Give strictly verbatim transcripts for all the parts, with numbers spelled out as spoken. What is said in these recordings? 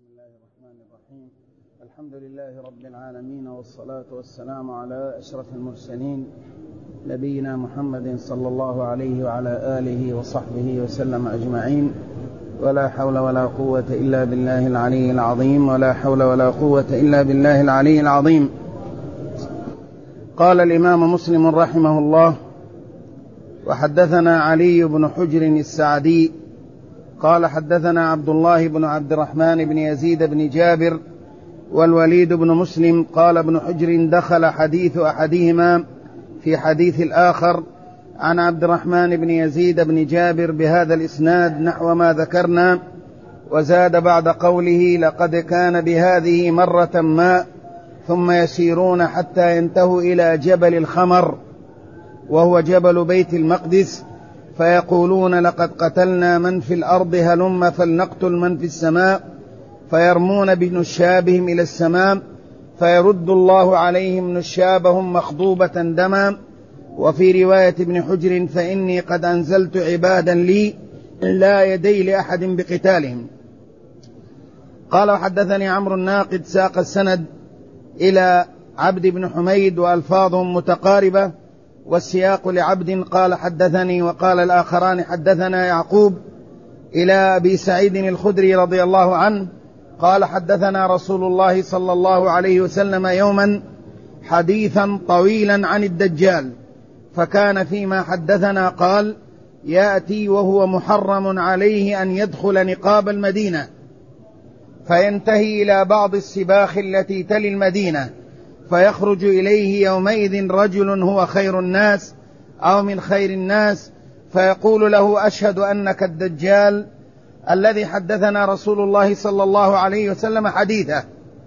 بسم الله الرحمن الرحيم. الحمد لله رب العالمين، والصلاة والسلام على أشرف المرسلين نبينا محمد صلى الله عليه وعلى آله وصحبه وسلم أجمعين. ولا حول ولا قوة إلا بالله العلي العظيم ولا حول ولا قوة إلا بالله العلي العظيم. قال الإمام مسلم رحمه الله: وحدثنا علي بن حجر السعدي قال حدثنا عبد الله بن عبد الرحمن بن يزيد بن جابر والوليد بن مسلم قال ابن حجر دخل حديث أحدهما في حديث الآخر عن عبد الرحمن بن يزيد بن جابر بهذا الإسناد نحو ما ذكرنا، وزاد بعد قوله: لقد كان بهذه مرة ما ثم يسيرون حتى ينتهوا إلى جبل الخمر وهو جبل بيت المقدس فيقولون: لقد قتلنا من في الأرض هلم فلنقتل من في السماء، فيرمون بنشابهم إلى السماء فيرد الله عليهم نشابهم مخضوبة دما. وفي رواية ابن حجر: فإني قد أنزلت عبادا لي لا يدي لأحد بقتالهم. قال: وحدثني عمرو الناقد ساق السند إلى عبد بن حميد وألفاظهم متقاربة والسياق لعبد قال حدثني، وقال الآخران حدثنا يعقوب إلى أبي سعيد الخدري رضي الله عنه قال: حدثنا رسول الله صلى الله عليه وسلم يوما حديثا طويلا عن الدجال، فكان فيما حدثنا قال: يأتي وهو محرم عليه أن يدخل نقاب المدينة فينتهي إلى بعض السباخ التي تلي المدينة، فيخرج إليه يومئذ رجل هو خير الناس أو من خير الناس فيقول له: أشهد أنك الدجال الذي حدثنا رسول الله صلى الله عليه وسلم حديثه.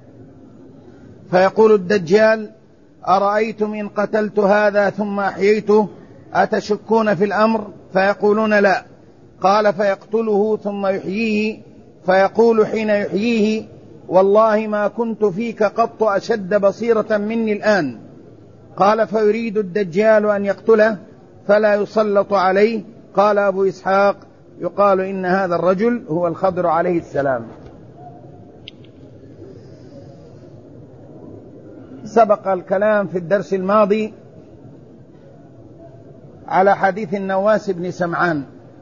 فيقول الدجال: أرأيتم إن قتلت هذا ثم أحييته أتشكون في الأمر؟ فيقولون: لا. قال: فيقتله ثم يحييه فيقول حين يحييه: والله ما كنت فيك قط أشد بصيرة مني الآن. قال: فيريد الدجال أن يقتله فلا يسلط عليه. قال أبو إسحاق: يقال إن هذا الرجل هو الخضر عليه السلام. سبق الكلام في الدرس الماضي على حديث النواس بن سمعان،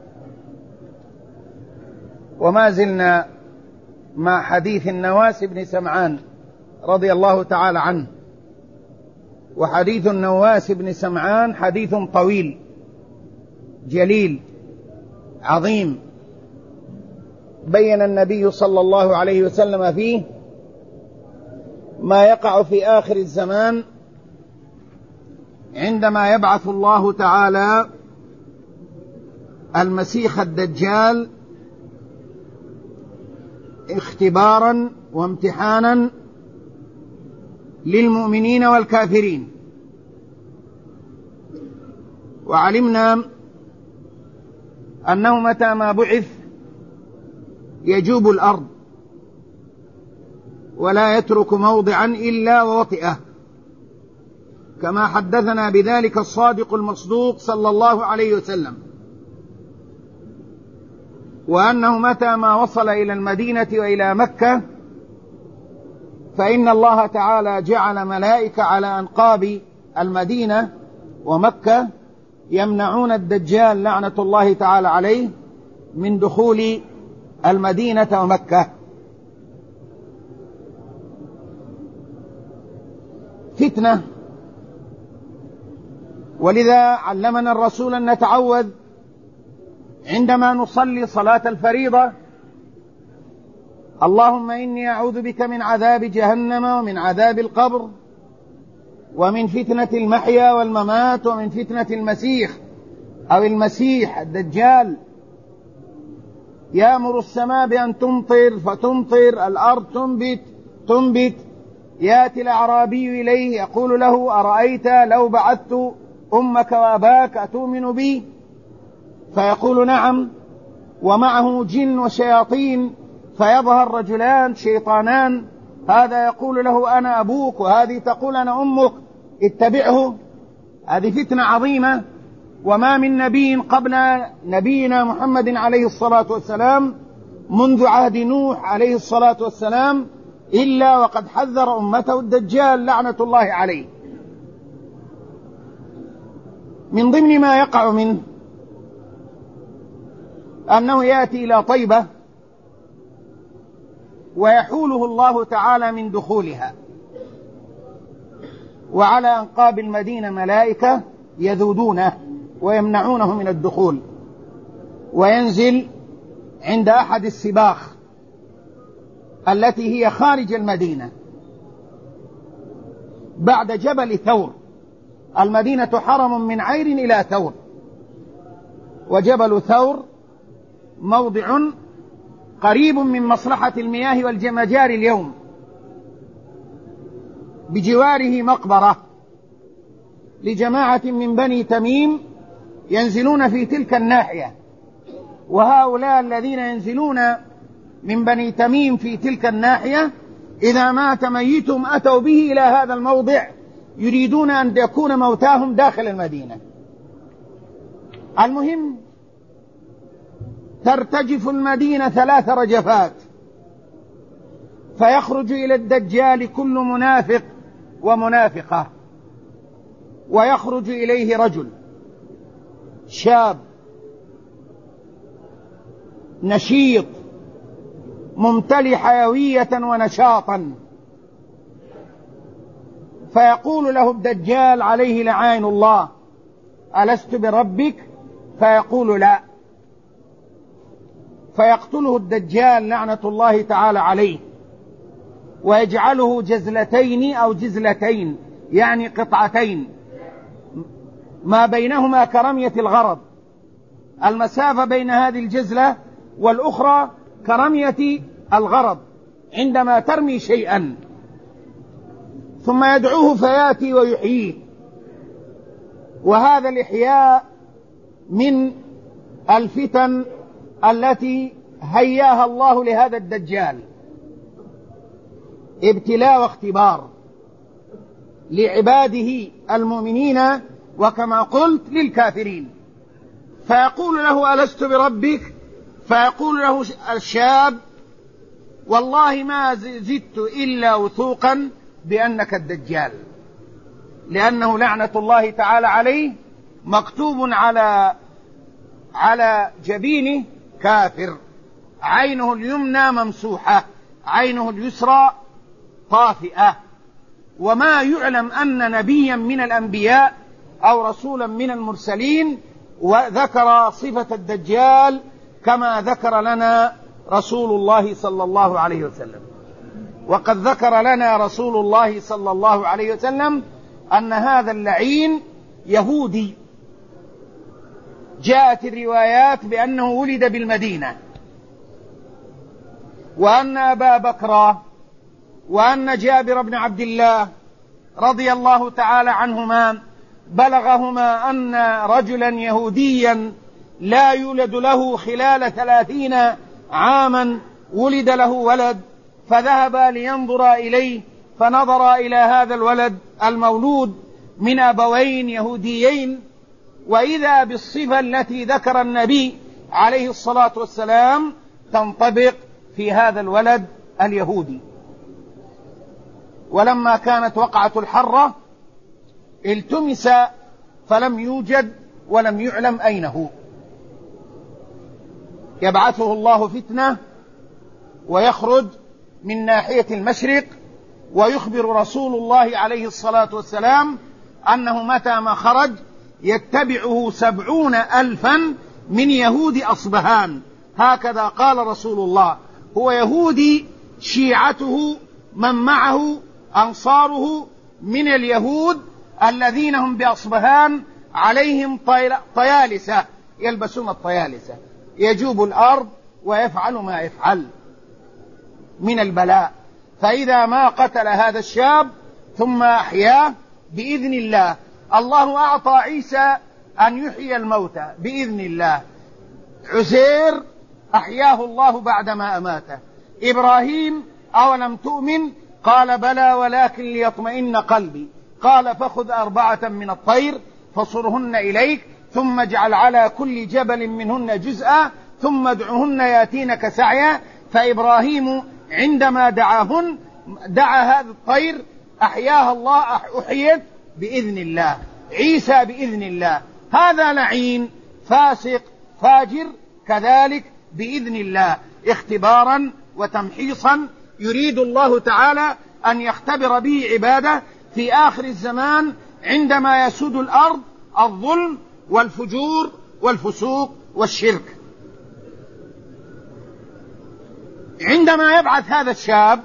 وما زلنا مع حديث النواس بن سمعان رضي الله تعالى عنه. وحديث النواس بن سمعان حديث طويل جليل عظيم، بين النبي صلى الله عليه وسلم فيه ما يقع في آخر الزمان عندما يبعث الله تعالى المسيح الدجال اختبارا وامتحانا للمؤمنين والكافرين. وعلمنا أنه متى ما بعث يجوب الأرض ولا يترك موضعا إلا ووطئه، كما حدثنا بذلك الصادق المصدوق صلى الله عليه وسلم، وأنه متى ما وصل إلى المدينة وإلى مكة فإن الله تعالى جعل ملائكة على أنقاب المدينة ومكة يمنعون الدجال لعنة الله تعالى عليه من دخول المدينة ومكة. فتنة، ولذا علمنا الرسول أن نتعوذ عندما نصلي صلاة الفريضة: اللهم إني أعوذ بك من عذاب جهنم ومن عذاب القبر ومن فتنة المحيا والممات ومن فتنة المسيح أو المسيح الدجال. يأمر السماء بأن تمطر فتمطر، الأرض تنبت تنبت. يأتي الأعرابي إليه يقول له: أرأيت لو بعثت أمك وأباك أتؤمن بي؟ فيقول: نعم. ومعه جن وشياطين، فيظهر رجلان شيطانان، هذا يقول له: أنا أبوك، وهذه تقول: أنا أمك، اتبعه. هذه فتنة عظيمة، وما من نبي قبل نبينا محمد عليه الصلاة والسلام منذ عهد نوح عليه الصلاة والسلام إلا وقد حذر أمته الدجال لعنة الله عليه. من ضمن ما يقع منه أنه يأتي إلى طيبة ويحوله الله تعالى من دخولها، وعلى أنقاب المدينة ملائكة يذودونه ويمنعونه من الدخول، وينزل عند أحد السباخ التي هي خارج المدينة بعد جبل ثور. المدينة حرم من عير إلى ثور، وجبل ثور موضع قريب من مصلحة المياه والمجاري اليوم، بجواره مقبرة لجماعة من بني تميم ينزلون في تلك الناحية، وهؤلاء الذين ينزلون من بني تميم في تلك الناحية إذا مات ميتهم أتوا به إلى هذا الموضع يريدون أن يكون موتاهم داخل المدينة. المهم ترتجف المدينة ثلاث رجفات، فيخرج إلى الدجال كل منافق ومنافقة، ويخرج إليه رجل شاب نشيط ممتلئ حيوية ونشاطا، فيقول له الدجال عليه لعائن الله: ألست بربك؟ فيقول: لا. فيقتله الدجال لعنة الله تعالى عليه، ويجعله جزلتين أو جزلتين، يعني قطعتين ما بينهما كرمية الغرض، المسافة بين هذه الجزلة والأخرى كرمية الغرض عندما ترمي شيئا، ثم يدعوه فياتي ويحييه. وهذا الإحياء من الفتن التي هياها الله لهذا الدجال، ابتلاء واختبار لعباده المؤمنين، وكما قلت للكافرين. فيقول له: ألست بربك؟ فيقول له الشاب: والله ما زدت إلا وثوقا بأنك الدجال، لأنه لعنة الله تعالى عليه مكتوب على على جبينه كافر، عينه اليمنى ممسوحة، عينه اليسرى طافئة. وما يعلم أن نبيا من الأنبياء أو رسولا من المرسلين وذكر صفة الدجال كما ذكر لنا رسول الله صلى الله عليه وسلم. وقد ذكر لنا رسول الله صلى الله عليه وسلم أن هذا اللعين يهودي، جاءت الروايات بأنه ولد بالمدينة، وأن أبا بكر وأن جابر بن عبد الله رضي الله تعالى عنهما بلغهما أن رجلا يهوديا لا يولد له خلال ثلاثين عاما ولد له ولد، فذهبا لينظرا إليه، فنظر إلى هذا الولد المولود من أبوين يهوديين، وإذا بالصفة التي ذكر النبي عليه الصلاة والسلام تنطبق في هذا الولد اليهودي. ولما كانت وقعة الحرة التمس فلم يوجد ولم يعلم أين هو. يبعثه الله فتنة ويخرج من ناحية المشرق، ويخبر رسول الله عليه الصلاة والسلام أنه متى ما خرج يتبعه سبعون ألفا من يهود أصبهان، هكذا قال رسول الله. هو يهودي، شيعته من معه أنصاره من اليهود الذين هم بأصبهان عليهم طيالسة، يلبسون الطيالسة، يجوب الأرض ويفعل ما يفعل من البلاء. فإذا ما قتل هذا الشاب ثم أحياه بإذن الله، الله أعطى عيسى أن يحيي الموتى بإذن الله، عزير أحياه الله بعدما أماته، إبراهيم أولم تؤمن؟ قال بلى ولكن ليطمئن قلبي، قال فخذ أربعة من الطير فصرهن إليك ثم اجعل على كل جبل منهن جزءا ثم ادعهن ياتينك سعيا. فإبراهيم عندما دعاهن دعا هذه الطير أحياها الله، أحيت بإذن الله. عيسى بإذن الله. هذا لعين فاسق فاجر كذلك بإذن الله، اختبارا وتمحيصا يريد الله تعالى أن يختبر به عباده في آخر الزمان عندما يسود الأرض الظلم والفجور والفسوق والشرك. عندما يبعث هذا الشاب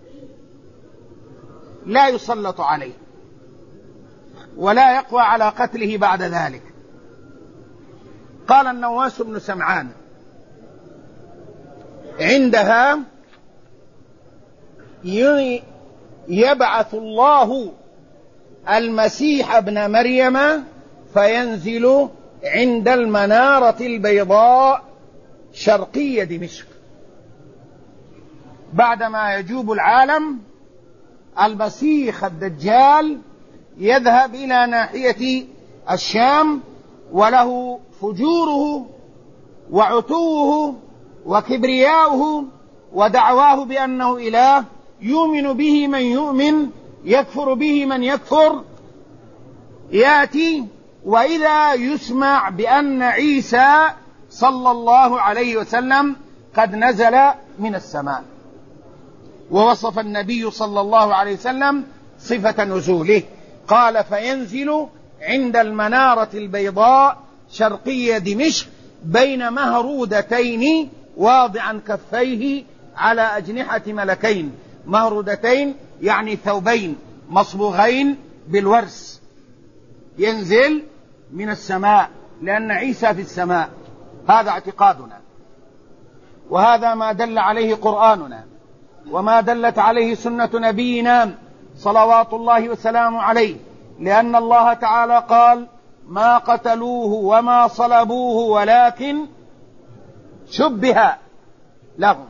لا يسلط عليه ولا يقوى على قتله بعد ذلك. قال النواس بن سمعان عندها يبعث الله المسيح ابن مريم فينزل عند المنارة البيضاء شرقي دمشق. بعدما يجوب العالم المسيح الدجال يذهب إلى ناحية الشام، وله فجوره وعتوه وكبرياؤه ودعواه بأنه إله، يؤمن به من يؤمن، يكفر به من يكفر. يأتي وإذا يسمع بأن عيسى صلى الله عليه وسلم قد نزل من السماء، ووصف النبي صلى الله عليه وسلم صفة نزوله، قال فينزل عند المنارة البيضاء شرقي دمشق بين مهرودتين واضعا كفيه على أجنحة ملكين. مهرودتين يعني ثوبين مصبوغين بالورس، ينزل من السماء لأن عيسى في السماء. هذا اعتقادنا، وهذا ما دل عليه قرآننا، وما دلت عليه سنة نبينا صلوات الله وسلامه عليه، لأن الله تعالى قال ما قتلوه وما صلبوه ولكن شبه لهم.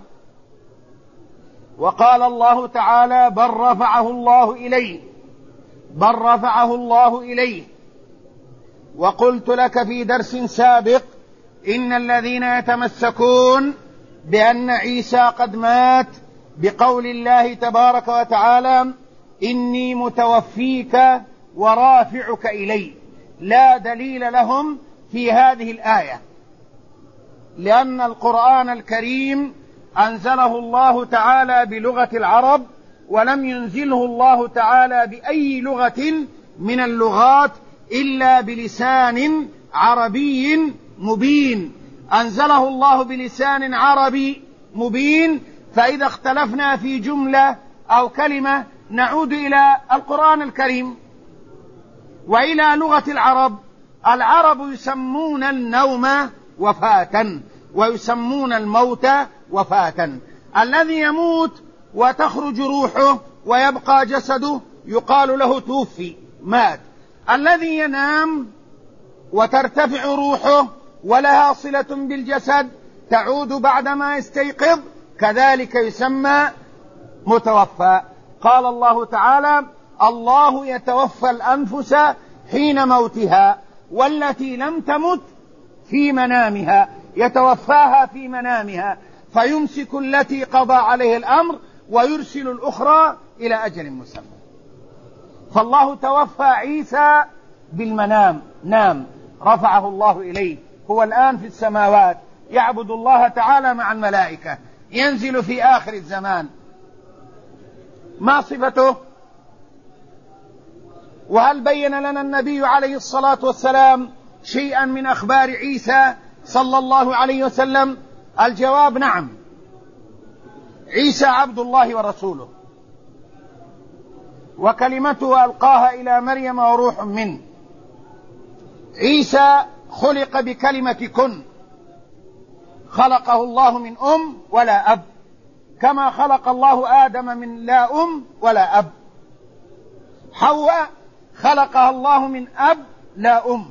وقال الله تعالى بل رفعه الله إليه بل رفعه الله إليه وقلت لك في درس سابق إن الذين يتمسكون بأن عيسى قد مات بقول الله تبارك وتعالى إني متوفيك ورافعك إلي، لا دليل لهم في هذه الآية، لأن القرآن الكريم أنزله الله تعالى بلغة العرب، ولم ينزله الله تعالى بأي لغة من اللغات إلا بلسان عربي مبين. أنزله الله بلسان عربي مبين، فإذا اختلفنا في جملة أو كلمة نعود إلى القرآن الكريم وإلى لغة العرب. العرب يسمون النوم وفاة ويسمون الموت وفاة. الذي يموت وتخرج روحه ويبقى جسده يقال له توفي، مات. الذي ينام وترتفع روحه ولها صلة بالجسد تعود بعدما يستيقظ كذلك يسمى متوفى. قال الله تعالى الله يتوفى الأنفس حين موتها والتي لم تمت في منامها، يتوفاها في منامها، فيمسك التي قضى عليه الأمر ويرسل الأخرى إلى أجل مسمى. فالله توفى عيسى بالمنام، نام، رفعه الله إليه، هو الآن في السماوات يعبد الله تعالى مع الملائكة، ينزل في آخر الزمان. ما صفته؟ وهل بين لنا النبي عليه الصلاة والسلام شيئا من أخبار عيسى صلى الله عليه وسلم؟ الجواب نعم. عيسى عبد الله ورسوله، وكلمته ألقاها إلى مريم وروح منه. عيسى خلق بكلمة كن، خلقه الله من أم ولا أب، كما خلق الله آدم من لا أم ولا أب. حواء خلقها الله من أب لا أم.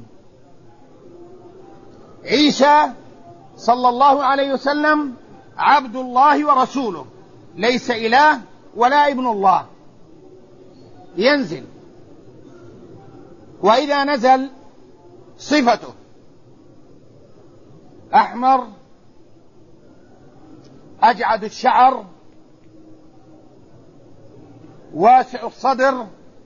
عيسى صلى الله عليه وسلم عبد الله ورسوله، ليس إله ولا ابن الله. ينزل، وإذا نزل صفته أحمر أجعد الشعر، واسع الصدر،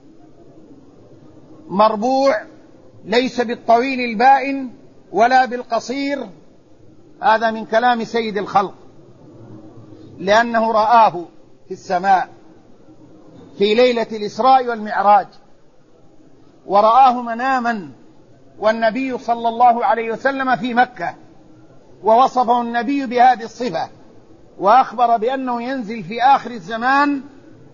مربوع، ليس بالطويل البائن ولا بالقصير. هذا من كلام سيد الخلق، لأنه رآه في السماء في ليلة الإسراء والمعراج، ورآه مناما والنبي صلى الله عليه وسلم في مكة، ووصفه النبي بهذه الصفة، وأخبر بأنه ينزل في آخر الزمان.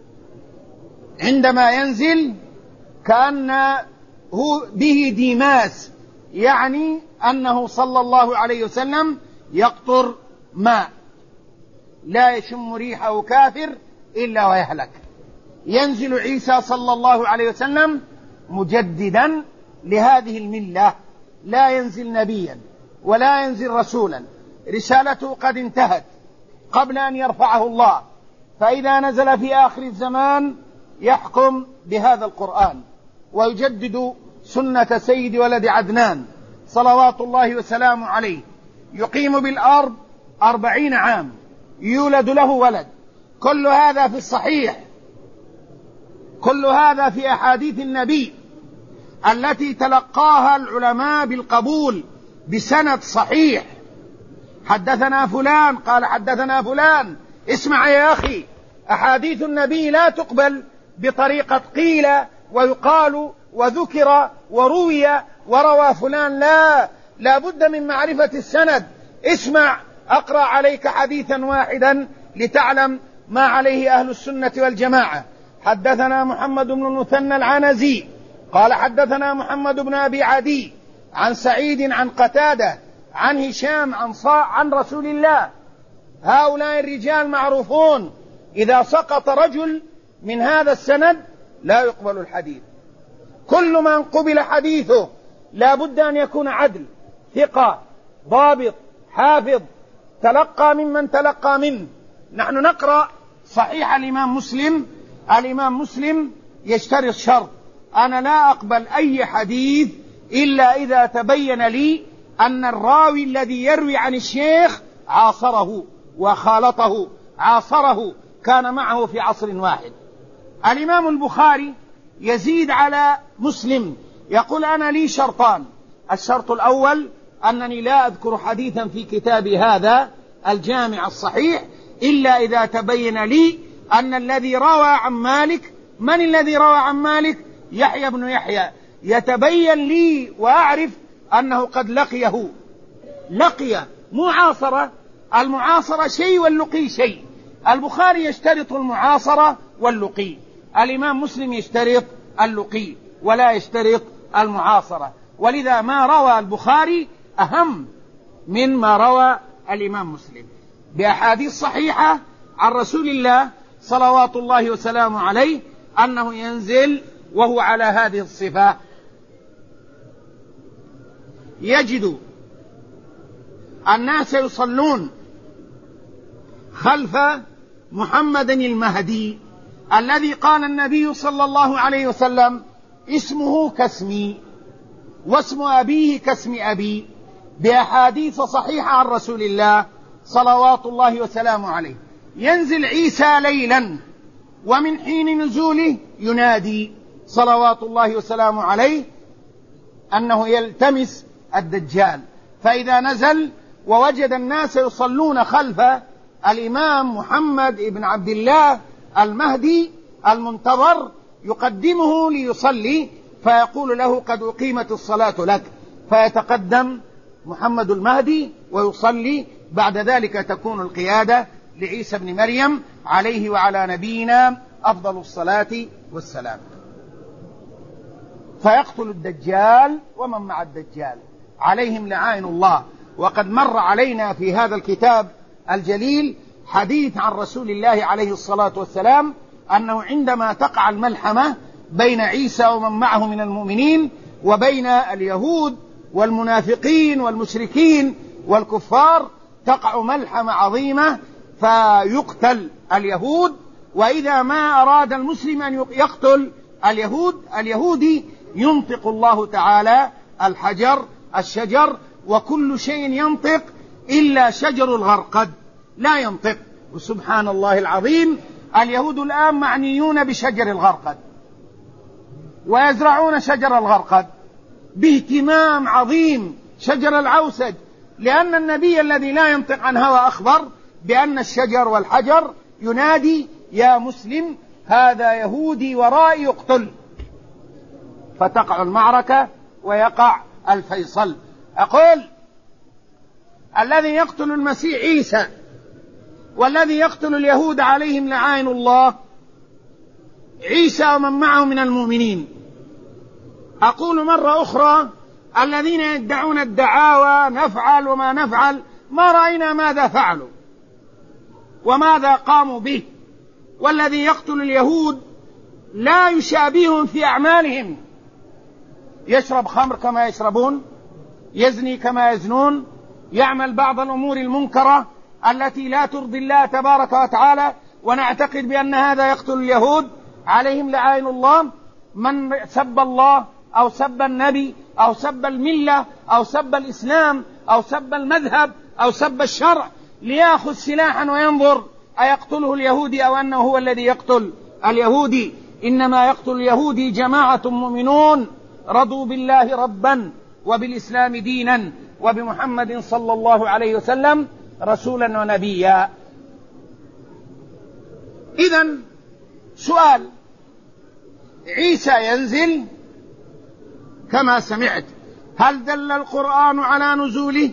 عندما ينزل كأنه به ديماس، يعني أنه صلى الله عليه وسلم يقطر ماء، لا يشم ريحه كافر إلا ويهلك. ينزل عيسى صلى الله عليه وسلم مجددا لهذه الملة، لا ينزل نبيا ولا ينزل رسولا، رسالته قد انتهت قبل أن يرفعه الله، فإذا نزل في آخر الزمان يحكم بهذا القرآن ويجدد سنة سيد ولد عدنان صلوات الله وسلامه عليه. يقيم بالأرض أربعين عام، يولد له ولد. كل هذا في الصحيح، كل هذا في أحاديث النبي التي تلقاها العلماء بالقبول بسند صحيح. حدثنا فلان قال حدثنا فلان. اسمع يا أخي، أحاديث النبي لا تقبل بطريقة قيل ويقال وذكر وروي وروى فلان، لا، لا بد من معرفة السند. اسمع، أقرأ عليك حديثا واحدا لتعلم ما عليه أهل السنة والجماعة. حدثنا محمد بن المثنى العنزي قال حدثنا محمد بن أبي عدي عن سعيد عن قتادة عن هشام عن صاع عن رسول الله. هؤلاء الرجال معروفون، إذا سقط رجل من هذا السند لا يقبل الحديث. كل من قبل حديثه لا بد أن يكون عدل، ثقة، ضابط، حافظ، تلقى ممن تلقى منه. نحن نقرأ صحيح الإمام مسلم، الإمام مسلم يشترط شرط: أنا لا أقبل أي حديث إلا إذا تبين لي أن الراوي الذي يروي عن الشيخ عاصره وخالطه، عاصره، كان معه في عصر واحد. الإمام البخاري يزيد على مسلم، يقول: أنا لي شرطان. الشرط الأول أنني لا أذكر حديثا في كتابي هذا الجامع الصحيح إلا إذا تبين لي أن الذي روى عن مالك، من الذي روى عن مالك؟ يحيى بن يحيى، يتبين لي وأعرف أنه قد لقيه. لقي معاصرة، المعاصرة شيء واللقي شيء. البخاري يشترط المعاصرة واللقي، الإمام مسلم يشترط اللقي ولا يشترط المعاصرة، ولذا ما روى البخاري أهم من ما روى الإمام مسلم بأحاديث صحيحة عن رسول الله صلوات الله وسلامه عليه أنه ينزل وهو على هذه الصفة. يجد الناس يصلون خلف محمد المهدي الذي قال النبي صلى الله عليه وسلم: اسمه كاسمي واسم أبيه كاسم أبي، بأحاديث صحيحة عن رسول الله صلوات الله وسلامه عليه. ينزل عيسى ليلا، ومن حين نزوله ينادي صلوات الله وسلامه عليه أنه يلتمس الدجال، فإذا نزل ووجد الناس يصلون خلف الإمام محمد بن عبد الله المهدي المنتظر يقدمه ليصلي، فيقول له: قد أقيمت الصلاة لك، فيتقدم محمد المهدي ويصلي. بعد ذلك تكون القيادة لعيسى بن مريم عليه وعلى نبينا أفضل الصلاة والسلام، فيقتل الدجال ومن مع الدجال عليهم لعائن الله. وقد مر علينا في هذا الكتاب الجليل حديث عن رسول الله عليه الصلاة والسلام أنه عندما تقع الملحمة بين عيسى ومن معه من المؤمنين وبين اليهود والمنافقين والمشركين والكفار، تقع ملحمة عظيمة فيقتل اليهود. وإذا ما أراد المسلم أن يقتل اليهود اليهودي ينطق الله تعالى الحجر الشجر، وكل شيء ينطق إلا شجر الغرقد لا ينطق، وسبحان الله العظيم اليهود الآن معنيون بشجر الغرقد، ويزرعون شجر الغرقد باهتمام عظيم، شجر العوسج، لأن النبي الذي لا ينطق عن هوى أخبر بأن الشجر والحجر ينادي يا مسلم هذا يهودي ورائي يقتل، فتقع المعركة ويقع الفيصل. أقول الذي يقتل المسيح عيسى والذي يقتل اليهود عليهم لعائن الله عيسى ومن معه من المؤمنين. أقول مرة أخرى الذين يدعون الدعاوى نفعل وما نفعل، ما رأينا ماذا فعلوا وماذا قاموا به. والذي يقتل اليهود لا يشابههم في أعمالهم، يشرب خمر كما يشربون، يزني كما يزنون، يعمل بعض الأمور المنكرة التي لا ترضي الله تبارك وتعالى، ونعتقد بأن هذا يقتل اليهود عليهم لعائن الله. من سب الله أو سب النبي أو سب الملة أو سب الإسلام أو سب المذهب أو سب الشرع ليأخذ سلاحا وينظر أيقتله اليهودي أو أنه هو الذي يقتل اليهودي. إنما يقتل اليهودي جماعة مؤمنون رضوا بالله ربا وبالإسلام دينا وبمحمد صلى الله عليه وسلم رسولا ونبيا. إذن سؤال، عيسى ينزل كما سمعت، هل دل القرآن على نزوله؟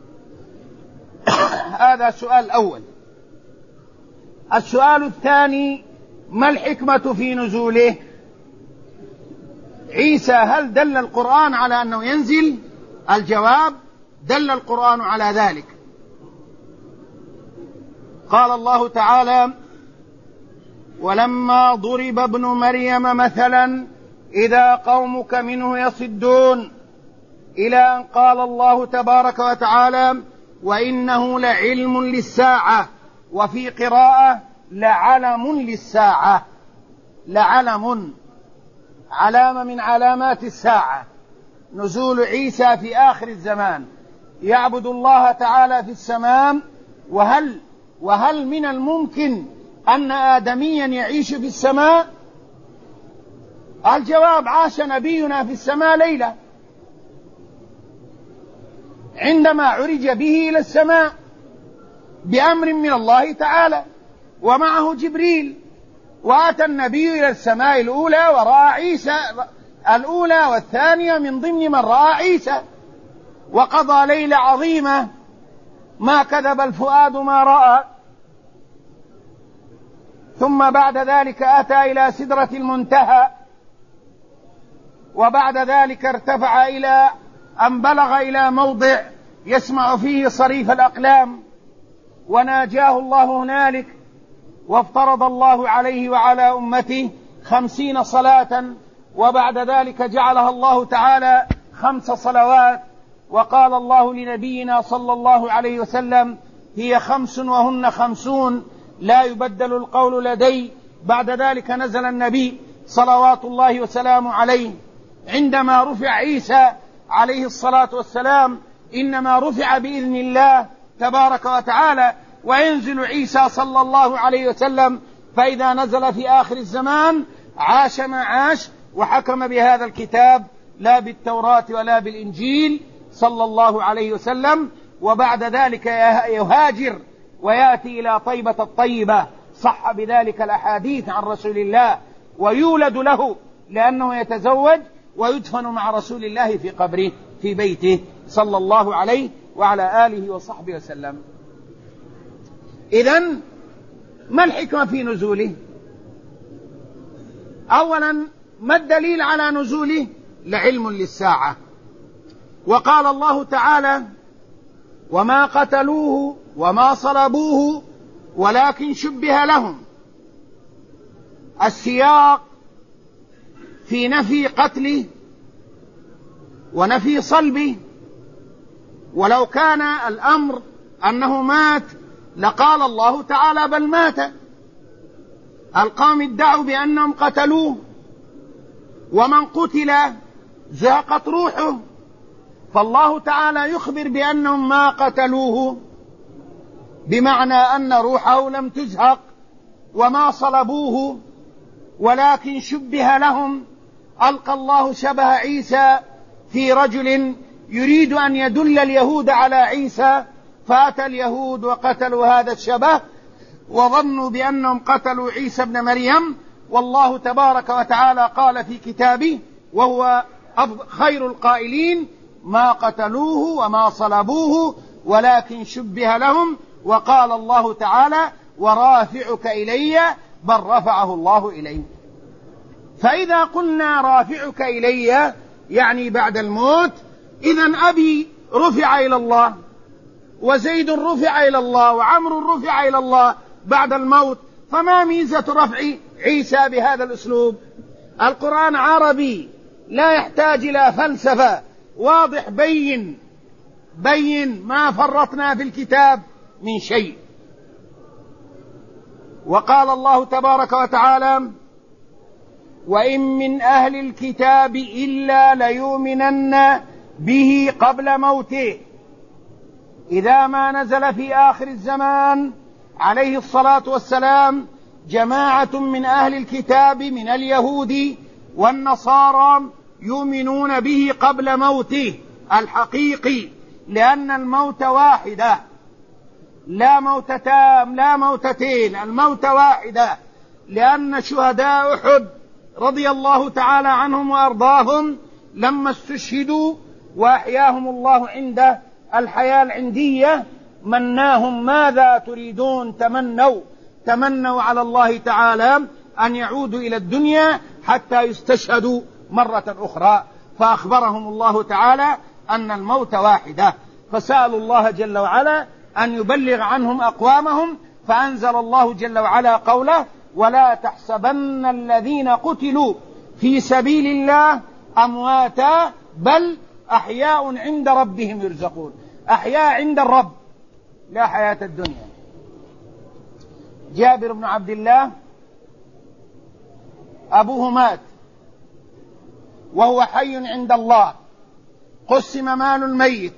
هذا سؤال أول. السؤال الثاني، ما الحكمة في نزوله؟ عيسى هل دل القرآن على أنه ينزل؟ الجواب دل القرآن على ذلك. قال الله تعالى ولما ضرب ابن مريم مثلا إذا قومك منه يصدون، إلى أن قال الله تبارك وتعالى وإنه لعلم للساعة، وفي قراءة لعلم للساعة، لعلم، علامة من علامات الساعة، نزول عيسى في آخر الزمان، يعبد الله تعالى في السماء. وهل وهل من الممكن أن آدميا يعيش في السماء؟ الجواب عاش نبينا في السماء ليلة عندما عرج به إلى السماء بأمر من الله تعالى ومعه جبريل، وأتى النبي إلى السماء الأولى ورأى عيسى الأولى والثانية من ضمن من رأى عيسى، وقضى ليلة عظيمة ما كذب الفؤاد ما رأى. ثم بعد ذلك أتى إلى سدرة المنتهى، وبعد ذلك ارتفع إلى أن بلغ إلى موضع يسمع فيه صريف الأقلام، وناجاه الله هنالك، وافترض الله عليه وعلى أمته خمسين صلاة، وبعد ذلك جعلها الله تعالى خمس صلوات. وقال الله لنبينا صلى الله عليه وسلم هي خمس وهن خمسون لا يبدل القول لدي. بعد ذلك نزل النبي صلوات الله وسلامه عليه. عندما رفع عيسى عليه الصلاة والسلام إنما رفع بإذن الله تبارك وتعالى، وينزل عيسى صلى الله عليه وسلم، فإذا نزل في آخر الزمان عاش ما عاش وحكم بهذا الكتاب لا بالتوراة ولا بالإنجيل صلى الله عليه وسلم. وبعد ذلك يهاجر ويأتي إلى طيبة الطيبة، صح بذلك الأحاديث عن رسول الله، ويولد له لأنه يتزوج ويدفن مع رسول الله في قبره في بيته صلى الله عليه وعلى آله وصحبه وسلم. إذن ما الحكمة في نزوله؟ أولا، ما الدليل على نزوله؟ لعلم للساعة. وقال الله تعالى وما قتلوه وما صلبوه ولكن شبه لهم. السياق في نفي قتله ونفي صلبه، ولو كان الأمر أنه مات لقال الله تعالى بل مات. القوم ادعوا بأنهم قتلوه، ومن قتل زهقت روحه، فالله تعالى يخبر بأنهم ما قتلوه بمعنى أن روحه لم تزهق وما صلبوه ولكن شبه لهم. ألقى الله شبه عيسى في رجل يريد أن يدل اليهود على عيسى، فأتى اليهود وقتلوا هذا الشبه وظنوا بأنهم قتلوا عيسى ابن مريم، والله تبارك وتعالى قال في كتابه وهو خير القائلين: ما قتلوه وما صلبوه ولكن شبه لهم. وقال الله تعالى: ورافعك إلي، بل رفعه الله إليه. فإذا قلنا رافعك إلي يعني بعد الموت، إذن أبي رفع إلى الله، وزيد رفع إلى الله، وعمر رفع إلى الله بعد الموت، فما ميزة رفع عيسى بهذا الأسلوب؟ القرآن عربي لا يحتاج إلى فلسفة، واضح بين بين ما فرطنا في الكتاب من شيء. وقال الله تبارك وتعالى: وإن من أهل الكتاب إلا ليؤمنن به قبل موته. إذا ما نزل في آخر الزمان عليه الصلاة والسلام جماعة من أهل الكتاب من اليهود والنصارى يؤمنون به قبل موته الحقيقي، لأن الموت واحدة، لا موتتان لا موتتين، الموت واحدة. لأن شهداء أحد رضي الله تعالى عنهم وأرضاهم لما استشهدوا وأحياهم الله عند الحياة العندية مناهم: ماذا تريدون؟ تمنوا تمنوا على الله تعالى أن يعودوا إلى الدنيا حتى يستشهدوا مرة أخرى، فأخبرهم الله تعالى أن الموت واحدة، فسألوا الله جل وعلا أن يبلغ عنهم أقوامهم، فأنزل الله جل وعلا قوله: ولا تحسبن الذين قتلوا في سبيل الله أمواتا بل أحياء عند ربهم يرزقون. أحياء عند الرب، لا حياة الدنيا. جابر بن عبد الله أبوه مات وهو حي عند الله، قسم مال الميت،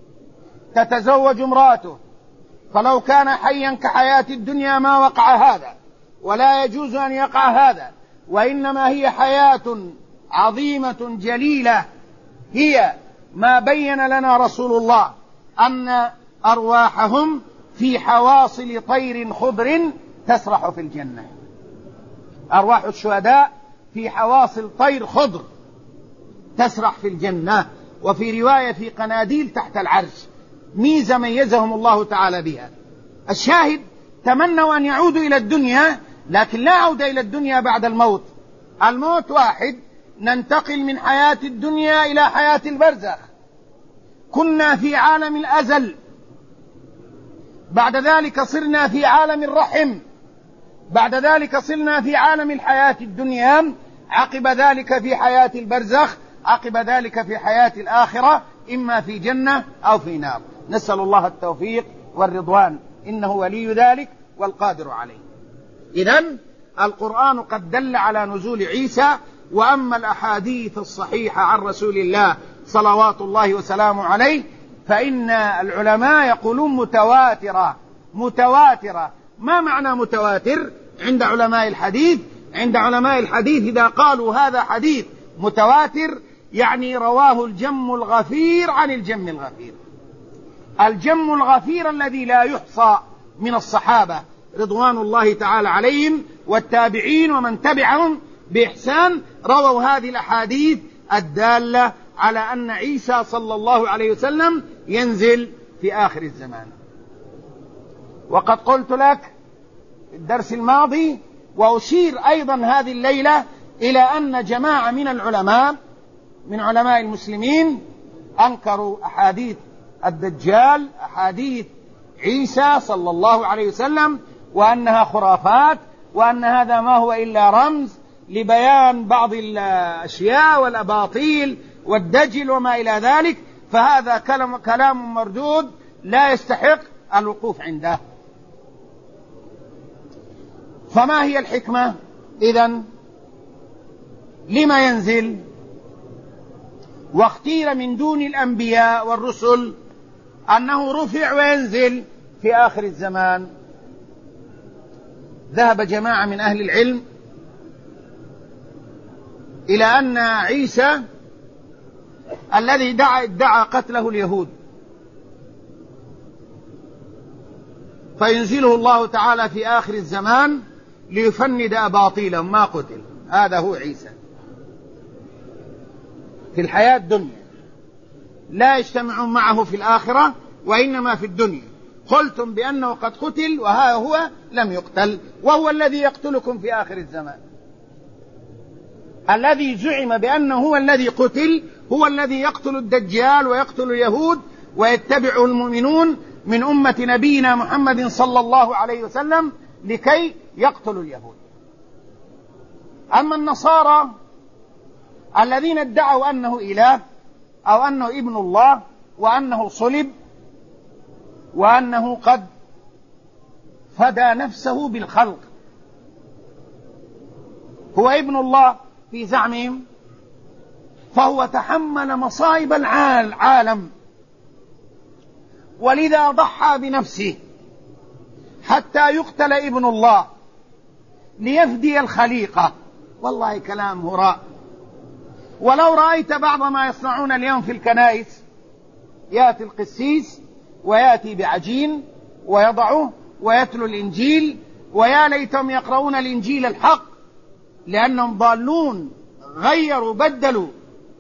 تتزوج امراته، فلو كان حيا كحياة الدنيا ما وقع هذا، ولا يجوز أن يقع هذا، وإنما هي حياة عظيمة جليلة، هي ما بين لنا رسول الله أن أرواحهم في حواصل طير خضر تسرح في الجنة. أرواح الشهداء في حواصل طير خضر تسرح في الجنة، وفي رواية في قناديل تحت العرش، ميزة ميزهم الله تعالى بها. الشاهد: تمنوا أن يعودوا إلى الدنيا، لكن لا عودة إلى الدنيا بعد الموت. الموت واحد، ننتقل من حياة الدنيا إلى حياة البرزخ. كنا في عالم الأزل، بعد ذلك صرنا في عالم الرحم، بعد ذلك صرنا في عالم الحياة الدنيا، عقب ذلك في حياة البرزخ، عقب ذلك في حياة الآخرة، إما في جنة أو في نار. نسأل الله التوفيق والرضوان، إنه ولي ذلك والقادر عليه. إذن القرآن قد دل على نزول عيسى. وأما الأحاديث الصحيحة عن رسول الله صلوات الله وسلامه عليه فإن العلماء يقولون متواترة. متواترة ما معنى متواتر عند علماء الحديث؟ عند علماء الحديث إذا قالوا هذا حديث متواتر يعني رواه الجم الغفير عن الجم الغفير. الجم الغفير الذي لا يحصى من الصحابة رضوان الله تعالى عليهم والتابعين ومن تبعهم بإحسان، رووا هذه الأحاديث الدالة على أن عيسى صلى الله عليه وسلم ينزل في آخر الزمان. وقد قلت لك في الدرس الماضي وأشير أيضا هذه الليلة إلى أن جماعة من العلماء من علماء المسلمين أنكروا أحاديث الدجال، أحاديث عيسى صلى الله عليه وسلم، وأنها خرافات، وأن هذا ما هو إلا رمز لبيان بعض الأشياء والأباطيل والدجل وما إلى ذلك، فهذا كلام, كلام مردود لا يستحق الوقوف عنده. فما هي الحكمة إذن؟ لما ينزل؟ واختير من دون الأنبياء والرسل أنه رفع وينزل، في آخر الزمان ذهب جماعة من أهل العلم إلى أن عيسى الذي دعا ادعى قتله اليهود فينزله الله تعالى في آخر الزمان ليفند أباطيلهم ما قتل. هذا هو عيسى في الحياة الدنيا، لا يجتمعون معه في الآخرة وإنما في الدنيا. قلتم بأنه قد قتل وها هو لم يقتل، وهو الذي يقتلكم في آخر الزمان. الذي زعم بأنه هو الذي قتل هو الذي يقتل الدجال ويقتل اليهود ويتبعه المؤمنون من أمة نبينا محمد صلى الله عليه وسلم لكي يقتلوا اليهود. أما النصارى الذين ادعوا أنه إله أو أنه ابن الله وأنه صلب وأنه قد فدى نفسه بالخلق، هو ابن الله في زعمهم، فهو تحمل مصائب العالم ولذا ضحى بنفسه حتى يقتل ابن الله ليفدي الخليقة. والله كلام هراء. ولو رأيت بعض ما يصنعون اليوم في الكنائس، يأتي القسيس ويأتي بعجين ويضعه ويتلو الإنجيل، ويا ليتهم يقرؤون الإنجيل الحق لأنهم ضالون، غيروا بدلوا،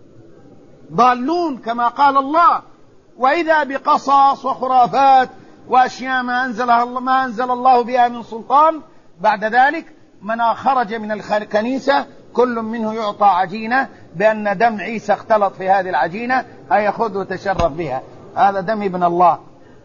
ضالون كما قال الله. وإذا بقصص وخرافات وأشياء ما أنزلها الله ما أنزل الله بها من سلطان. بعد ذلك من خرج من الكنيسة كل منه يعطى عجينة بأن دم عيسى اختلط في هذه العجينة، هيا خذ وتشرف بها، هذا دم ابن الله.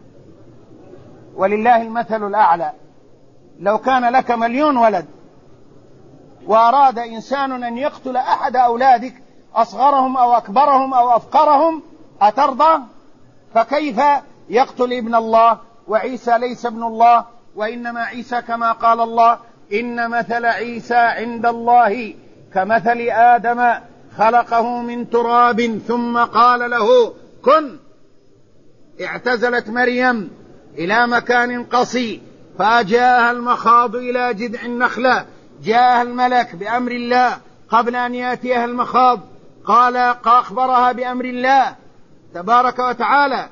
ولله المثل الأعلى. لو كان لك مليون ولد وأراد إنسان أن يقتل أحد أولادك أصغرهم أو أكبرهم أو أفقرهم أترضى؟ فكيف يقتل ابن الله؟ وعيسى ليس ابن الله، وإنما عيسى كما قال الله: إن مثل عيسى عند الله كمثل آدم خلقه من تراب ثم قال له كن. اعتزلت مريم إلى مكان قصي فأجاءها المخاض إلى جذع النخلة، جاءها الملك بأمر الله قبل أن يأتيها المخاض، قال أخبرها بأمر الله تبارك وتعالى،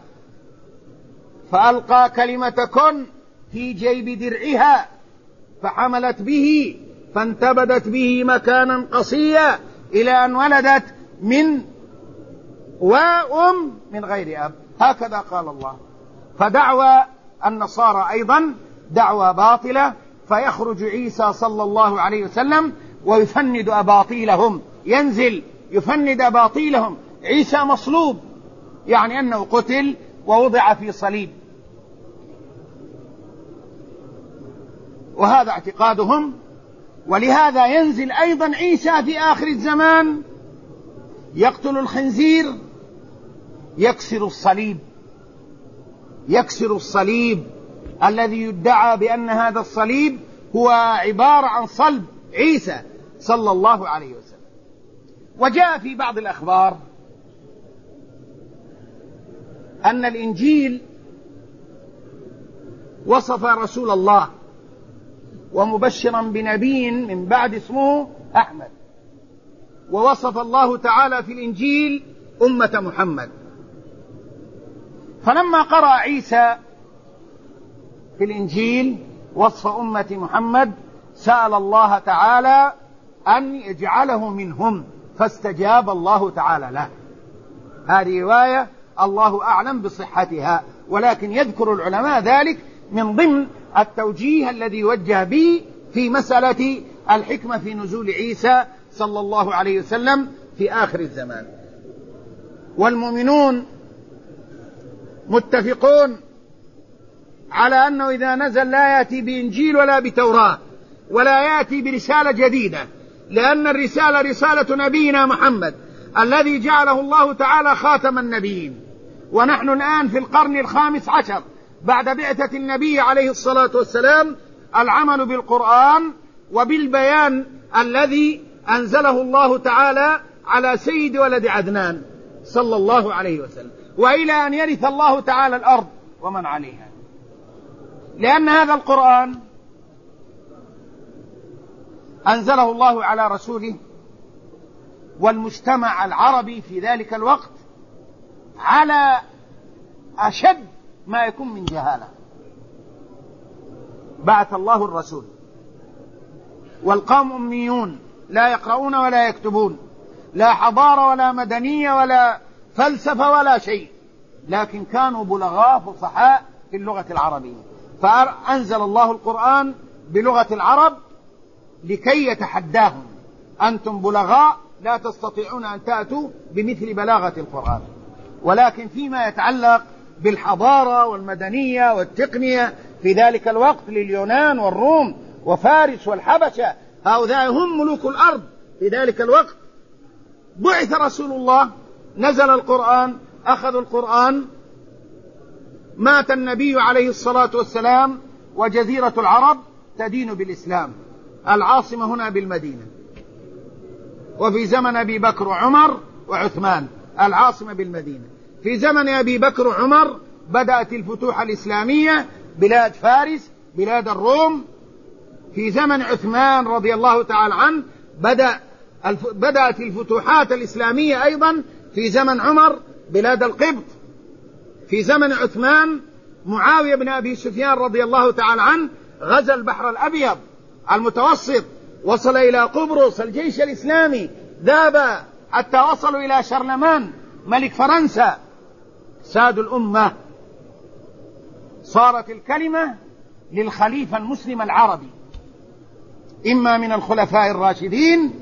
فألقى كلمة كن في جيب درعها فحملت به فانتبذت به مكانا قصيا إلى أن ولدت من وأم من غير أب. هكذا قال الله. فدعوى النصارى أيضا دعوى باطلة، فيخرج عيسى صلى الله عليه وسلم ويفند أباطيلهم، ينزل يفند أباطيلهم. عيسى مصلوب يعني أنه قتل ووضع في صليب، وهذا اعتقادهم. ولهذا ينزل أيضا عيسى في آخر الزمان يقتل الخنزير، يكسر الصليب، يكسر الصليب الذي يدعى بأن هذا الصليب هو عبارة عن صلب عيسى صلى الله عليه وسلم. وجاء في بعض الأخبار أن الإنجيل وصف رسول الله ومبشرا بنبي من بعد اسمه أحمد، ووصف الله تعالى في الإنجيل أمة محمد. فلما قرأ عيسى في الإنجيل وصف أمة محمد سأل الله تعالى أن يجعله منهم، فاستجاب الله تعالى له. هذه رواية الله أعلم بصحتها، ولكن يذكر العلماء ذلك من ضمن التوجيه الذي وجه به في مسألة الحكمة في نزول عيسى صلى الله عليه وسلم في آخر الزمان. والمؤمنون متفقون على أنه إذا نزل لا يأتي بإنجيل ولا بتوراة ولا يأتي برسالة جديدة، لأن الرسالة رسالة نبينا محمد الذي جعله الله تعالى خاتم النبيين. ونحن الآن في القرن الخامس عشر بعد بعثة النبي عليه الصلاة والسلام. العمل بالقرآن وبالبيان الذي أنزله الله تعالى على سيد ولد عدنان صلى الله عليه وسلم، وإلى أن يرث الله تعالى الأرض ومن عليها. لأن هذا القرآن أنزله الله على رسوله، والمجتمع العربي في ذلك الوقت على أشد ما يكون من جهالة. بعث الله الرسول والقوم أميون لا يقرؤون ولا يكتبون، لا حضارة ولا مدنية ولا فلسفة ولا شيء، لكن كانوا بلغاء فصحاء في اللغة العربية، فأنزل الله القرآن بلغة العرب لكي يتحداهم: أنتم بلغاء لا تستطيعون أن تأتوا بمثل بلاغة القرآن. ولكن فيما يتعلق بالحضارة والمدنية والتقنية في ذلك الوقت لليونان والروم وفارس والحبشة، هؤلاء هم ملوك الأرض في ذلك الوقت. بعث رسول الله، نزل القرآن، أخذوا القرآن، مات النبي عليه الصلاة والسلام، وجزيرة العرب تدين بالإسلام، العاصمة هنا بالمدينة، وفي زمن أبي بكر وعمر وعثمان العاصمة بالمدينة. في زمن أبي بكر وعمر بدأت الفتوح الإسلامية، بلاد فارس، بلاد الروم. في زمن عثمان رضي الله تعالى عنه بدأ بدأت الفتوحات الإسلامية أيضا. في زمن عمر بلاد القبط. في زمن عثمان معاوية بن أبي سفيان رضي الله تعالى عنه غزا البحر الأبيض المتوسط، وصل إلى قبرص. الجيش الإسلامي ذهب حتى وصلوا إلى شارلمان ملك فرنسا، سادوا الأمة. صارت الكلمة للخليفة المسلم العربي، إما من الخلفاء الراشدين،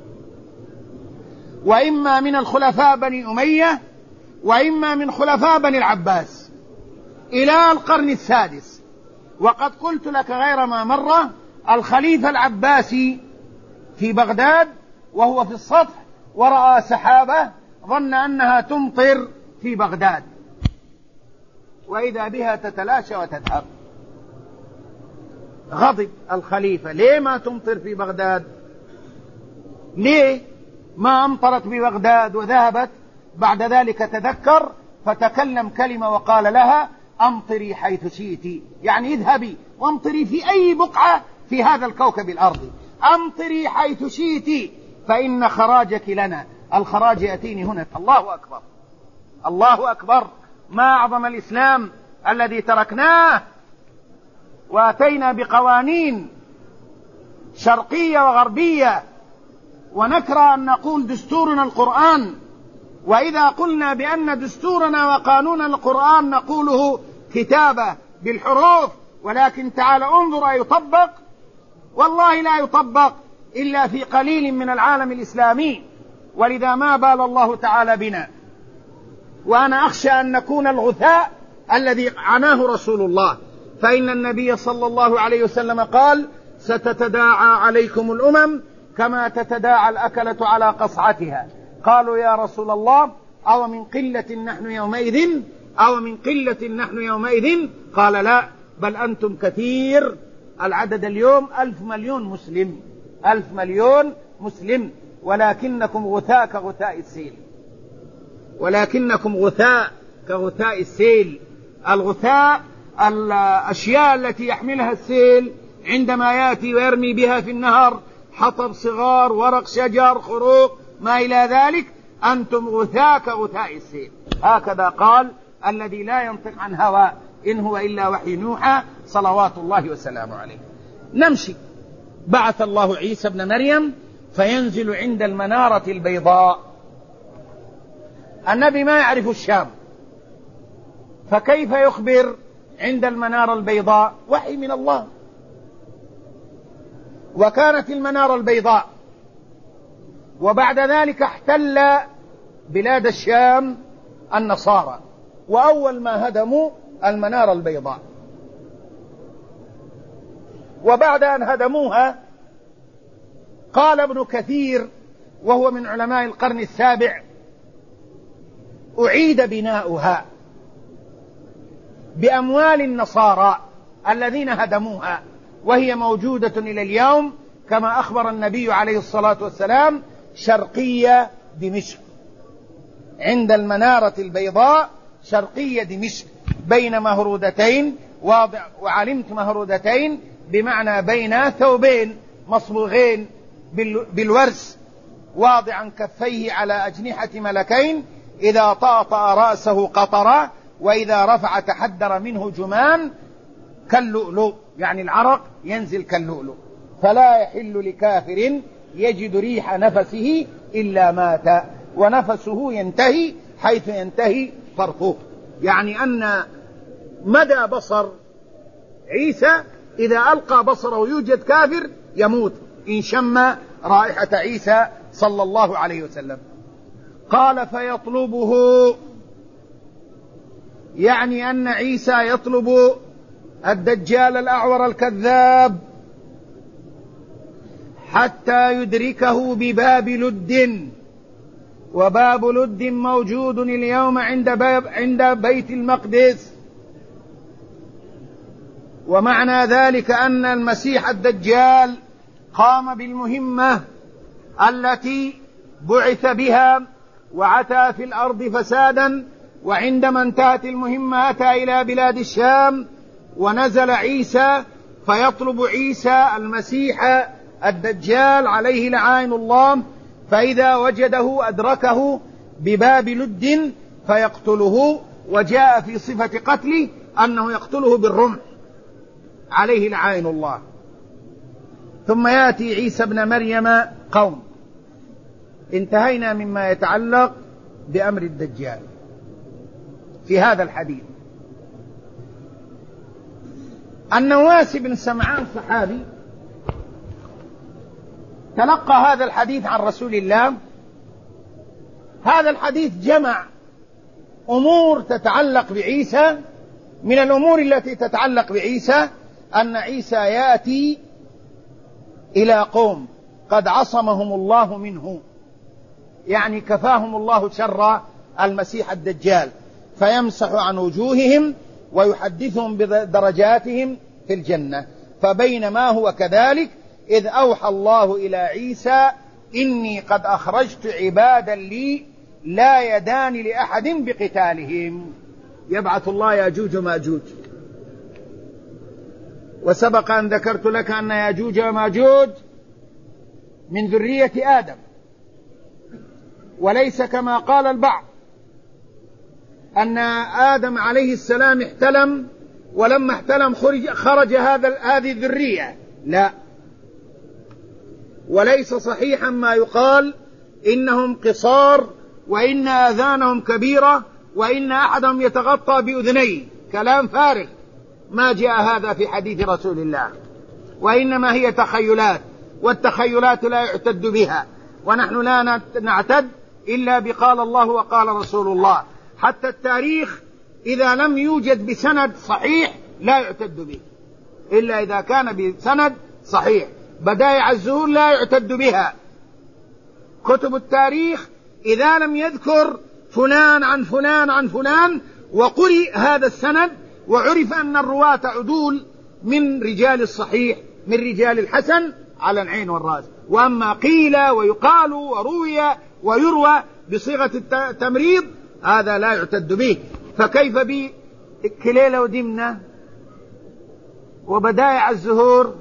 وإما من الخلفاء بني أمية، وإما من خلفاء بني العباس، إلى القرن السادس. وقد قلت لك غير ما مرة: الخليفة العباسي في بغداد وهو في السطح ورأى سحابة ظن أنها تمطر في بغداد، وإذا بها تتلاشى وتذهب. غضب الخليفة: ليه ما تمطر في بغداد؟ ليه ما أمطرت ببغداد وذهبت؟ بعد ذلك تذكر فتكلم كلمة وقال لها: أمطري حيث شئت، يعني اذهبي وامطري في أي بقعة في هذا الكوكب الأرضي، أمطري حيث شئت فإن خراجك لنا، الخراج يأتيني هنا. الله أكبر، الله أكبر، ما أعظم الإسلام الذي تركناه وأتينا بقوانين شرقية وغربية، ونكره أن نقول دستورنا القرآن. وإذا قلنا بأن دستورنا وقانون القرآن نقوله كتابة بالحروف، ولكن تعال انظر أيطبق؟ والله لا يطبق إلا في قليل من العالم الإسلامي، ولذا ما بال الله تعالى بنا. وأنا أخشى أن نكون الغثاء الذي عناه رسول الله، فإن النبي صلى الله عليه وسلم قال: ستتداعى عليكم الأمم كما تتداعى الأكلة على قصعتها. قالوا: يا رسول الله، أو من قلة نحن يومئذ أو من قلة نحن يومئذ؟ قال: لا، بل أنتم كثير. العدد اليوم ألف مليون مسلم، ألف مليون مسلم، ولكنكم غثاء كغثاء السيل، ولكنكم غثاء كغثاء السيل. الغثاء الأشياء التي يحملها السيل عندما يأتي ويرمي بها في النهر، حطب صغار، ورق شجر، خروق، ما إلى ذلك. أنتم غثاء كغثاء السيل. هكذا قال الذي لا ينطق عن هوى، إن هو إلا وحي يوحى، صلوات الله وسلامه عليه. نمشي. بعث الله عيسى ابن مريم فينزل عند المنارة البيضاء. النبي ما يعرف الشام، فكيف يخبر عند المنارة البيضاء؟ وحي من الله. وكانت المنارة البيضاء، وبعد ذلك احتل بلاد الشام النصارى، وأول ما هدموا المنارة البيضاء. وبعد أن هدموها قال ابن كثير وهو من علماء القرن السابع: أعيد بناؤها بأموال النصارى الذين هدموها، وهي موجودة إلى اليوم كما أخبر النبي عليه الصلاة والسلام: شرقية دمشق، عند المنارة البيضاء شرقية دمشق، بين مهرودتين واضع وعلمت مهرودتين بمعنى بين ثوبين مصبوغين بالورس، واضعا كفيه على أجنحة ملكين، إذا طأطأ رأسه قطرا، وإذا رفع تحدر منه جمان كاللؤلؤ، يعني العرق ينزل كاللؤلؤ. فلا يحل لكافر يجد ريح نفسه إلا مات، ونفسه ينتهي حيث ينتهي فرقه، يعني أن مدى بصر عيسى إذا ألقى بصره يوجد كافر يموت إن شم رائحة عيسى صلى الله عليه وسلم. قال فيطلبه، يعني أن عيسى يطلب الدجال الأعور الكذاب حتى يدركه بباب لد، وباب لد موجود اليوم عند, باب عند بيت المقدس. ومعنى ذلك أن المسيح الدجال قام بالمهمة التي بعث بها وعتى في الأرض فسادا، وعندما انتهت المهمة أتى إلى بلاد الشام ونزل عيسى فيطلب عيسى المسيح الدجال عليه لعائن الله، فإذا وجده أدركه بباب لد فيقتله، وجاء في صفة قتله أنه يقتله بالرمح عليه لعائن الله. ثم يأتي عيسى ابن مريم قوم. انتهينا مما يتعلق بأمر الدجال في هذا الحديث. النواس بن سمعان صحابي تلقى هذا الحديث عن رسول الله. هذا الحديث جمع أمور تتعلق بعيسى. من الأمور التي تتعلق بعيسى أن عيسى يأتي إلى قوم قد عصمهم الله منه، يعني كفاهم الله شر المسيح الدجال، فيمسح عن وجوههم ويحدثهم بدرجاتهم في الجنة. فبينما هو كذلك إذ أوحى الله إلى عيسى إني قد أخرجت عبادا لي لا يدان لأحد بقتالهم. يبعث الله ياجوج وماجوج. وسبق أن ذكرت لك أن ياجوج وماجوج من ذرية آدم، وليس كما قال البعض أن آدم عليه السلام احتلم ولما احتلم خرج, خرج هذا هذه الذرية، لا، وليس صحيحا ما يقال إنهم قصار وإن آذانهم كبيرة وإن أحدهم يتغطى بأذنيه، كلام فارغ، ما جاء هذا في حديث رسول الله، وإنما هي تخيلات، والتخيلات لا يعتد بها، ونحن لا نعتد إلا بقال الله وقال رسول الله. حتى التاريخ إذا لم يوجد بسند صحيح لا يعتد به إلا إذا كان بسند صحيح. بدائع الزهور لا يعتد بها. كتب التاريخ إذا لم يذكر فلان عن فلان عن فلان وقرئ هذا السند وعرف أن الرواة عدول من رجال الصحيح من رجال الحسن على العين والرأس. وأما قيل ويقال وروي ويروى بصيغة التمريض هذا لا يعتد به. فكيف بكليلة ودمنة وبدائع الزهور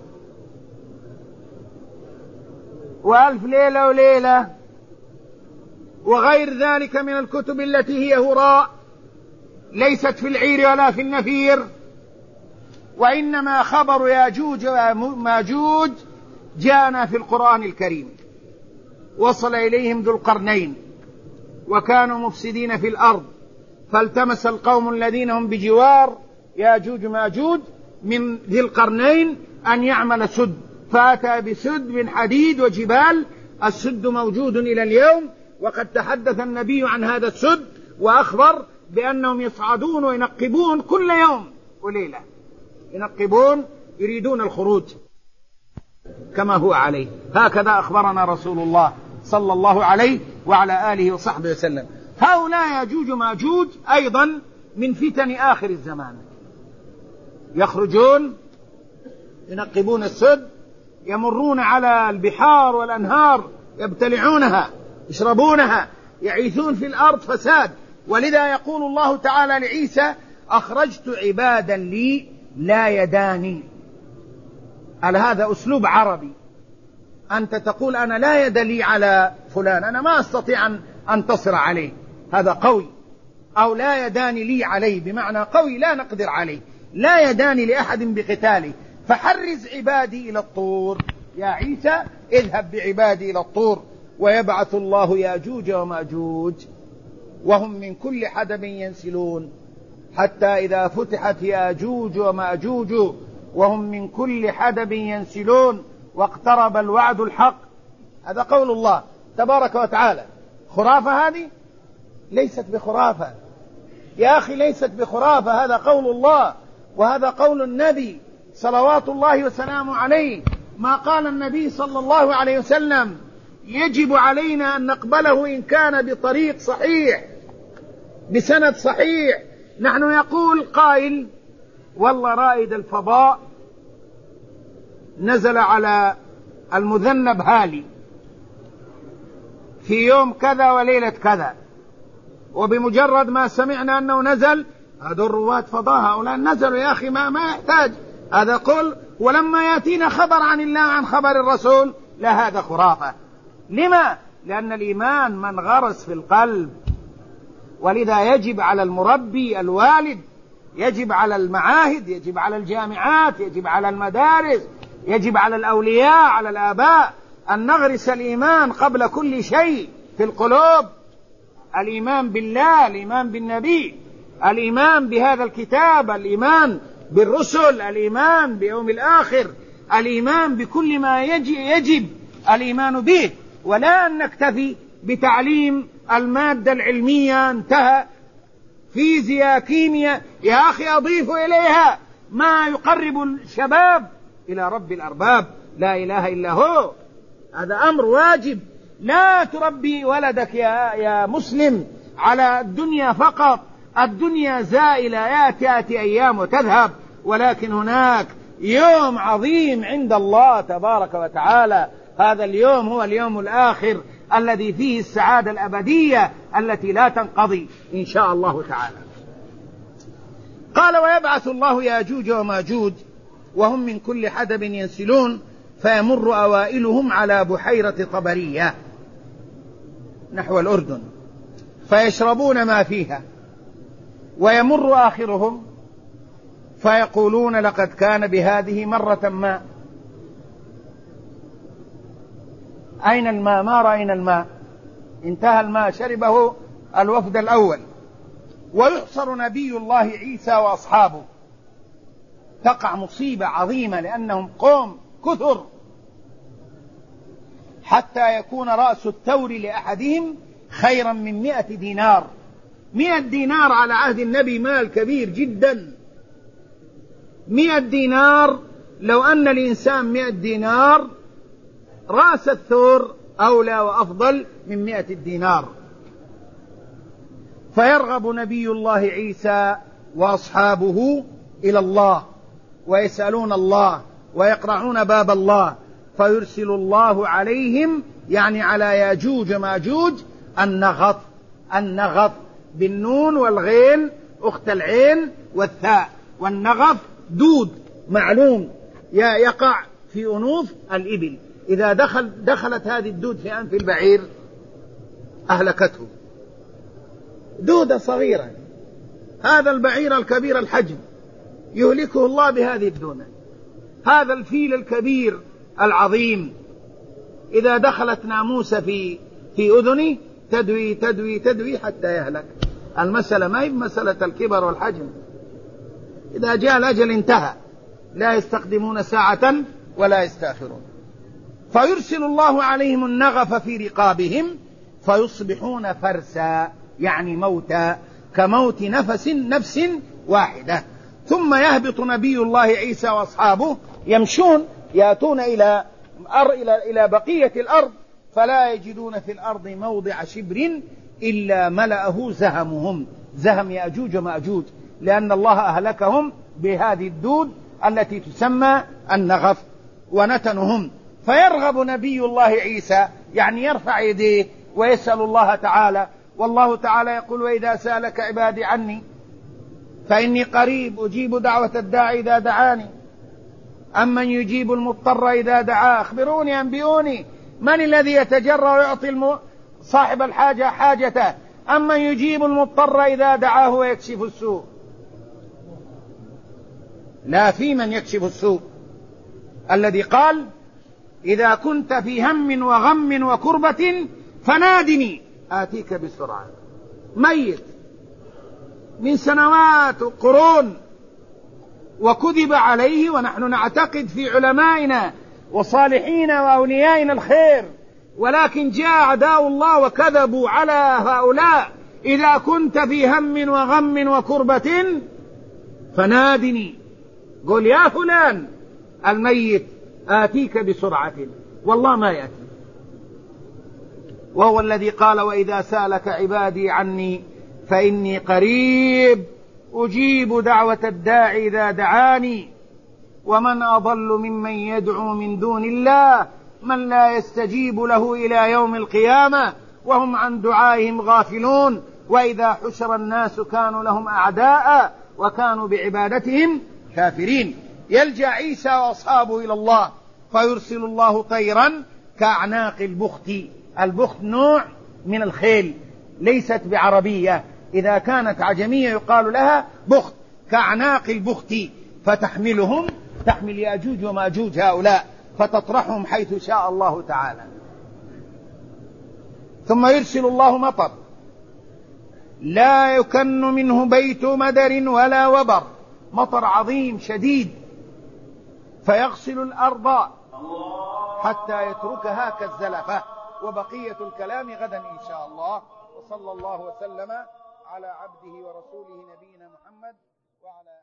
وألف ليلة وليلة وغير ذلك من الكتب التي هي هراء ليست في العير ولا في النفير، وإنما خبر ياجوج وماجوج جاءنا في القرآن الكريم. وصل إليهم ذو القرنين وكانوا مفسدين في الأرض، فالتمس القوم الذين هم بجوار ياجوج ماجوج من ذي القرنين أن يعمل سد، فأتى بسد من حديد وجبال. السد موجود إلى اليوم، وقد تحدث النبي عن هذا السد وأخبر بأنهم يصعدون وينقبون كل يوم وليلة، ينقبون يريدون الخروج كما هو عليه. هكذا أخبرنا رسول الله صلى الله عليه وعلى آله وصحبه وسلم. هؤلاء ياجوج ماجوج أيضا من فتن آخر الزمان، يخرجون ينقبون السد، يمرون على البحار والأنهار يبتلعونها يشربونها، يعيثون في الأرض فساد. ولذا يقول الله تعالى لعيسى أخرجت عبادا لي لا يدان. على هذا أسلوب عربي، أنت تقول أنا لا يد لي على فلان، أنا ما أستطيع أن أنتصر عليه، هذا قوي. أو لا يدان لي عليه بمعنى قوي لا نقدر عليه، لا يدان لأحد بقتاله، فحرز عبادي إلى الطور. يا عيسى اذهب بعبادي إلى الطور ويبعث الله ياجوج وماجوج وهم من كل حدب ينسلون حتى إذا فتحت ياجوج وماجوج وهم من كل حدب ينسلون واقترب الوعد الحق. هذا قول الله تبارك وتعالى. خرافة هذه؟ ليست بخرافة يا أخي، ليست بخرافة، هذا قول الله وهذا قول النبي صلوات الله وسلامه عليه. ما قال النبي صلى الله عليه وسلم يجب علينا أن نقبله إن كان بطريق صحيح بسند صحيح. نحن يقول قائل والله رائد الفضاء نزل على المذنب هالي في يوم كذا وليلة كذا، وبمجرد ما سمعنا أنه نزل، هذا رواد فضاء هؤلاء نزلوا يا أخي، ما, ما يحتاج هذا قل. ولما يأتينا خبر عن الله عن خبر الرسول، لا هذا خرافة. لما؟ لأن الإيمان من غرس في القلب، ولذا يجب على المربي الوالد، يجب على المعاهد، يجب على الجامعات، يجب على المدارس، يجب على الأولياء، على الآباء أن نغرس الإيمان قبل كل شيء في القلوب. الإيمان بالله، الإيمان بالنبي، الإيمان بهذا الكتاب، الإيمان بالرسل، الإيمان بيوم الآخر، الإيمان بكل ما يجب الإيمان به، ولا أن نكتفي بتعليم المادة العلمية انتهى، فيزياء كيمياء. يا أخي أضيف إليها ما يقرب الشباب إلى رب الأرباب، لا إله إلا هو. هذا أمر واجب. لا تربي ولدك يا, يا مسلم على الدنيا فقط. الدنيا زائلة، يأتي يأتي أيام وتذهب، ولكن هناك يوم عظيم عند الله تبارك وتعالى. هذا اليوم هو اليوم الآخر الذي فيه السعادة الأبدية التي لا تنقضي إن شاء الله تعالى. قال ويبعث الله ياجوج وماجوج وهم من كل حدب ينسلون فيمر أوائلهم على بحيرة طبرية نحو الأردن فيشربون ما فيها، ويمر آخرهم فيقولون لقد كان بهذه مرة ما. أين الماء؟ ما رأينا الماء، انتهى الماء، شربه الوفد الأول. ويحصر نبي الله عيسى وأصحابه، تقع مصيبة عظيمة لأنهم قوم كثر، حتى يكون رأس التور لأحدهم خيرا من مئة دينار. مئة دينار على عهد النبي مال كبير جدا. مئة دينار، لو أن الإنسان مئة دينار، رأس الثور أولى وأفضل من مئة الدينار. فيرغب نبي الله عيسى وأصحابه إلى الله ويسألون الله ويقرعون باب الله، فيرسل الله عليهم، يعني على ياجوج ماجوج، النغط. النغط بالنون والغين أخت العين والثاء، والنغط دود معلوم يقع في أنوف الإبل. إذا دخل دخلت هذه الدود في أنف البعير أهلكته. دودة صغيرة، هذا البعير الكبير الحجم يهلكه الله بهذه الدودة. هذا الفيل الكبير العظيم إذا دخلت ناموسة في في أذنه تدوي تدوي تدوي حتى يهلك. المسألة ما هي مسألة الكبر والحجم، إذا جاء الأجل انتهى، لا يستقدمون ساعة ولا يستأخرون. فيرسل الله عليهم النغف في رقابهم فيصبحون فرسا، يعني موتى، كموت نفس نفس واحدة. ثم يهبط نبي الله عيسى وأصحابه يمشون، يأتون إلى إلى إلى بقية الأرض، فلا يجدون في الأرض موضع شبر إلا ملأه زهمهم، زهم يأجوج ومأجوج، لأن الله أهلكهم بهذه الدود التي تسمى النغف ونتنهم. فيرغب نبي الله عيسى، يعني يرفع يديه ويسأل الله تعالى، والله تعالى يقول وإذا سألك عبادي عني فإني قريب أجيب دعوة الداعي إذا دعاني. أمن يجيب المضطر إذا دعاه. أخبروني أنبئوني من الذي يتجرأ ويعطي الم... صاحب الحاجة حاجته. أمن يجيب المضطر إذا دعاه ويكشف السوء. لا، في من يكشف السوء الذي قال إذا كنت في هم وغم وكربة فنادني آتيك بسرعة. ميت من سنوات وقرون وكذب عليه، ونحن نعتقد في علمائنا وصالحين وأوليائنا الخير، ولكن جاء أعداء الله وكذبوا على هؤلاء. إذا كنت في هم وغم وكربة فنادني، قل يا فلان الميت آتيك بسرعة، والله ما يأتي. وهو الذي قال وإذا سألك عبادي عني فإني قريب أجيب دعوة الداعي إذا دعاني. ومن أضل ممن يدعو من دون الله من لا يستجيب له إلى يوم القيامة وهم عن دعائهم غافلون. وإذا حشر الناس كانوا لهم أعداء وكانوا بعبادتهم كافرين. يلجأ عيسى وأصحابه إلى الله فيرسل الله طيرا كأعناق البخت. البخت نوع من الخيل، ليست بعربية، إذا كانت عجمية يقال لها بخت، كأعناق البخت، فتحملهم تحمل يأجوج وماجوج هؤلاء فتطرحهم حيث شاء الله تعالى. ثم يرسل الله مطر لا يكن منه بيت مدر ولا وبر، مطر عظيم شديد فيغسل الأرض حتى يتركها كالزلفة. وبقية الكلام غدا إن شاء الله. وصلى الله وسلم على عبده ورسوله نبينا محمد وعلى